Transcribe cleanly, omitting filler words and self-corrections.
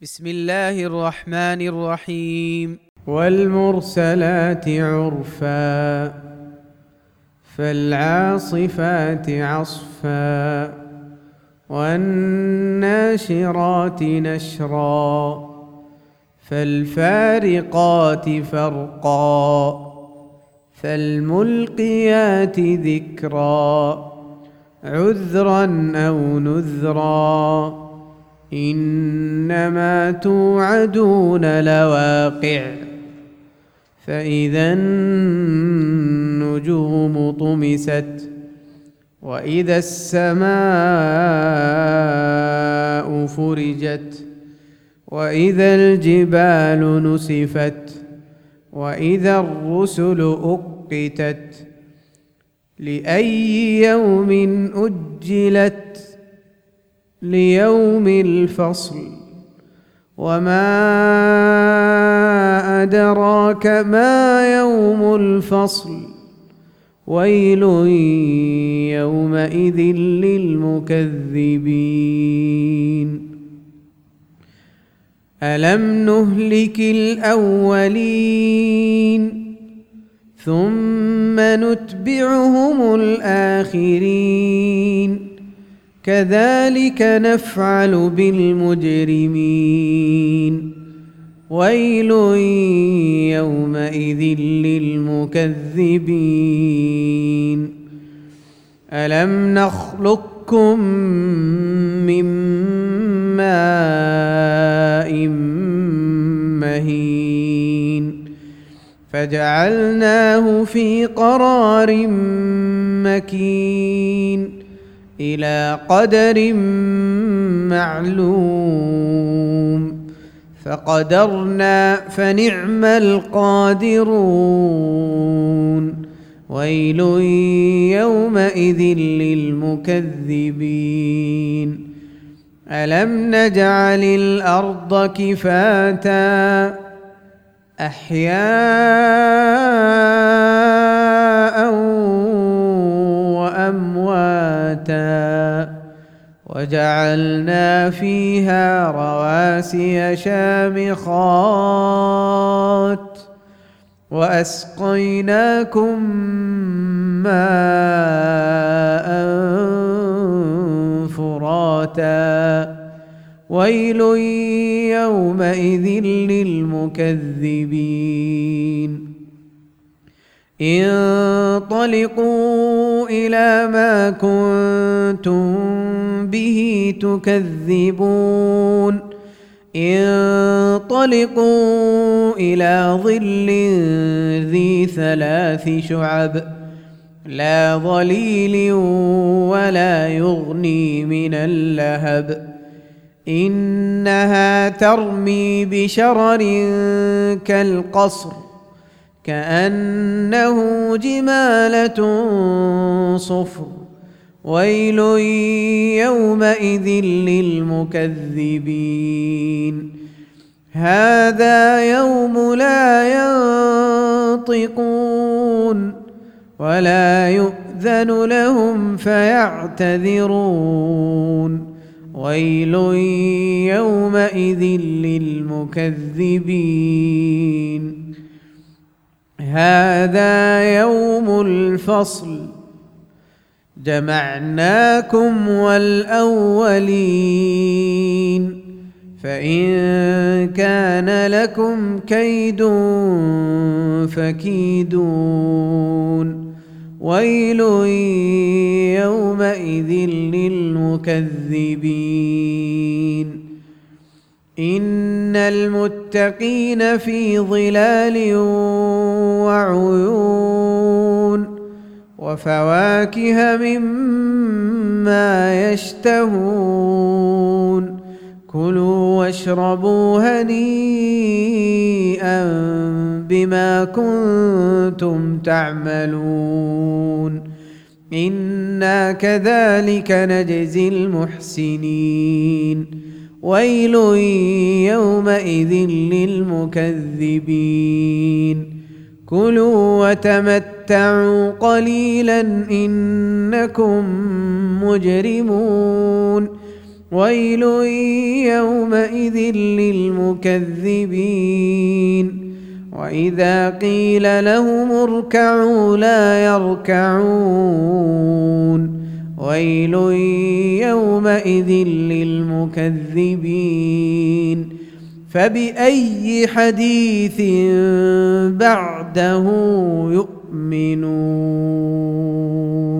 بسم الله الرحمن الرحيم. والمرسلات عرفا فالعاصفات عصفا والناشرات نشرا فالفارقات فرقا فالملقيات ذكرا عذرا أو نذرا إنما توعدون لواقع فإذا النجوم طمست وإذا السماء فرجت وإذا الجبال نسفت وإذا الرسل أقتت لأي يوم أجلت ليوم الفصل وما أدراك ما يوم الفصل ويل يومئذ للمكذبين ألم نهلك الأولين ثم نتبعهم الآخرين كذلك نفعل بالمجرمين ويل يومئذ للمكذبين ألم نخلقكم من ماء مهين فجعلناه في قرار مكين إلى قدر معلوم فقدرنا فنعم القادرون ويل يومئذ للمكذبين ألم نجعل الأرض كفاتا أحياء وأمواتا وجعلنا فيها رواسي شامخات وأسقيناكم ماء فراتا ويل يومئذ للمكذبين انطلقوا إلى ما كنتم به تكذبون انطلقوا إلى ظل ذي 3 شعب لا ظليل ولا يغني من اللهب إنها ترمي بشرر كالقصر كأنه جمالة صفر ويل يومئذ للمكذبين هذا يوم لا ينطقون ولا يؤذن لهم فيعتذرون ويل يومئذ للمكذبين هذا يوم الفصل جمعناكم والأولين فإن كان لكم كيد فكيدون ويل يومئذ للمكذبين إن المتقين في ظلال وعيون وفواكه مما يشتهون كلوا واشربوا هنيئا بما كنتم تعملون إنا كذلك نجزي المحسنين ويل يومئذ للمكذبين كلوا وتمتعوا قليلا إنكم مجرمون ويل يومئذ للمكذبين وإذا قيل لهم اركعوا لا يركعون ويل يومئذ للمكذبين فبأي حديث بعده يؤمنون